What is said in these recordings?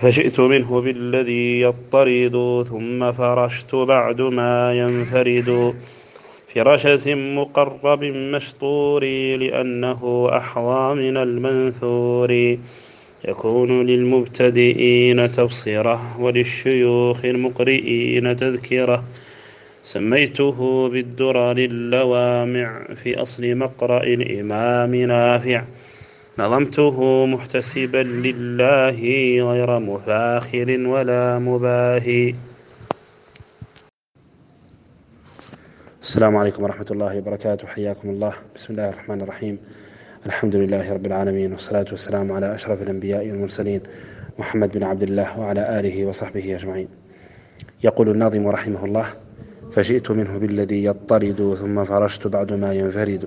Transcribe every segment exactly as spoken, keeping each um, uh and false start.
فجئت منه بالذي يضطرد ثم فرشت بعد ما ينفرد في رشس مقرب مشطور لأنه أحظى من المنثور يكون للمبتدئين تبصرة وللشيوخ المقرئين تذكرة سميته بالدرر اللوامع في أصل مقرأ الإمام نافع نظمته محتسبا لله غير مفاخر ولا مباهي. السلام عليكم ورحمة الله وبركاته، حياكم الله. بسم الله الرحمن الرحيم. الحمد لله رب العالمين، والصلاة والسلام على أشرف الأنبياء والمرسلين محمد بن عبد الله وعلى آله وصحبه أجمعين. يقول الناظم رحمه الله: فجئت منه بالذي يضطرد ثم فرشت بعد ما ينفرد.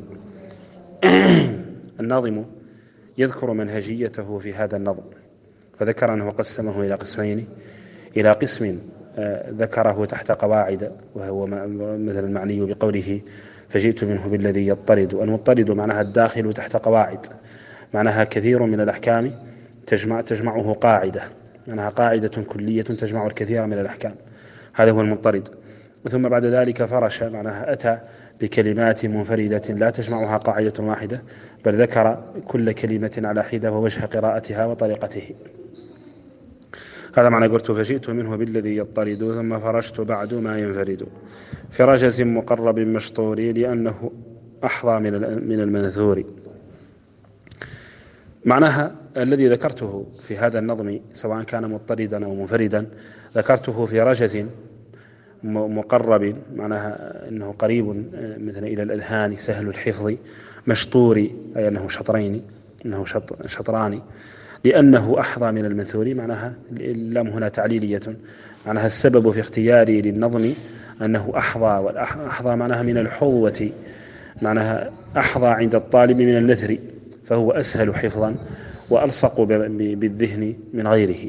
الناظم يذكر منهجيته في هذا النظم، فذكر أنه قسمه إلى قسمين، إلى قسم ذكره تحت قواعد، وهو مثل المعني بقوله فجئت منه بالذي يضطرد. المضطرد معناها الداخل تحت قواعد، معناها كثير من الأحكام تجمع تجمعه قاعدة، معناها قاعدة كلية تجمع الكثير من الأحكام، هذا هو المضطرد. ثم بعد ذلك فرش، معناها أتى بكلمات منفردة لا تجمعها قاعدة واحدة، بل ذكر كل كلمة على حدة ووجه قراءتها وطريقته. هذا معنى قلت فجئت منه بالذي يضطرد ثم فرشت بعد ما ينفرد في رجز مقرب مشطور لأنه أحظى من المنثور. معناها الذي ذكرته في هذا النظم سواء كان مضطردا أو منفردا ذكرته في رجز مقرب، معناها أنه قريب مثلا إلى الأذهان سهل الحفظ، مشطور أي أنه شطرين، أنه شطران، لأنه أحظى من المنثور، معناها اللام هنا تعليلية، معناها السبب في اختياري للنظم أنه أحظى، والأحظى معناها من الحظوة، معناها أحظى عند الطالب من النثر، فهو أسهل حفظا وألصق بالذهن من غيره.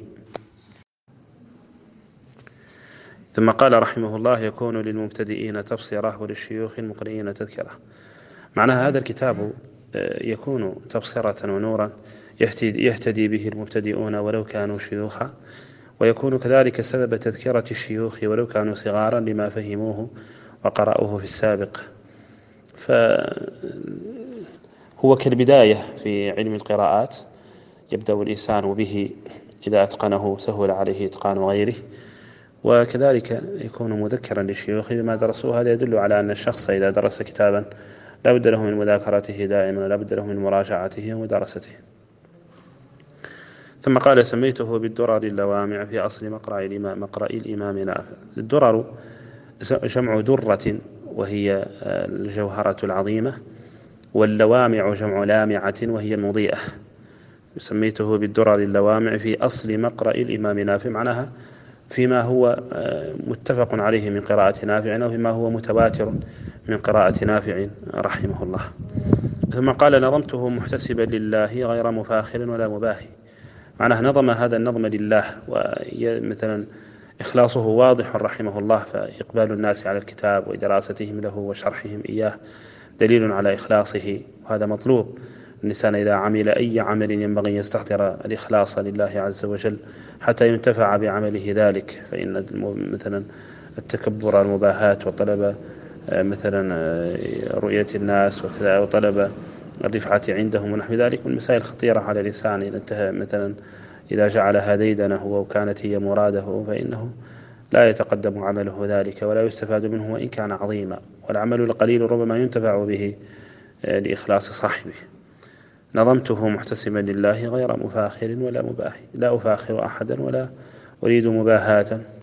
ثم قال رحمه الله: يكون للمبتدئين تبصرة وللشيوخ المقرئين تذكرة. معناها هذا الكتاب يكون تبصرة ونورا يهتدي به المبتدئون ولو كانوا شيوخا، ويكون كذلك سبب تذكرة الشيوخ ولو كانوا صغارا لما فهموه وقرأوه في السابق. فهو كالبداية في علم القراءات، يبدأ الإنسان به، إذا أتقنه سهل عليه إتقان غيره، وكذلك يكون مذكرا للشيوخ بما درسوه. هذا يدل على أن الشخص إذا درس كتابا لا بد له من مذاكرته دائما، لا بد له من مراجعته ومدارسته. ثم قال: سميته بالدرر اللوامع في أصل مقرأ الإمام, مقرأ الإمام نافع. الدرر جمع درة وهي الجوهرة العظيمة، واللوامع جمع لامعة وهي المضيئة. سميته بالدرر اللوامع في أصل مقرأ الإمام نافع، معناها فيما هو متفق عليه من قراءة نافع أو فيما هو متواتر من قراءة نافع رحمه الله. ثم قال: نظمته محتسبا لله غير مفاخر ولا مباهي. معناه نظم هذا النظم لله، ومثلا إخلاصه واضح رحمه الله، فإقبال الناس على الكتاب ودراستهم له وشرحهم إياه دليل على إخلاصه، وهذا مطلوب. الإنسان إذا عمل أي عمل ينبغي يستحضر الإخلاص لله عز وجل حتى ينتفع بعمله ذلك، فإن مثلا التكبر المباهاة وطلب مثلا رؤية الناس وكذا وطلب الرفعة عندهم ونحو ذلك من مسائل خطيرة على الإنسان. إذا انتهى مثلا إذا جعلها ديدنه وكانت هي مراده فإنه لا يتقدم عمله ذلك ولا يستفاد منه وإن كان عظيما، والعمل القليل ربما ينتفع به لإخلاص صاحبه. نظمته محتسبا لله غير مفاخر ولا مباهي، لا أفاخر أحدا ولا أريد مباهاة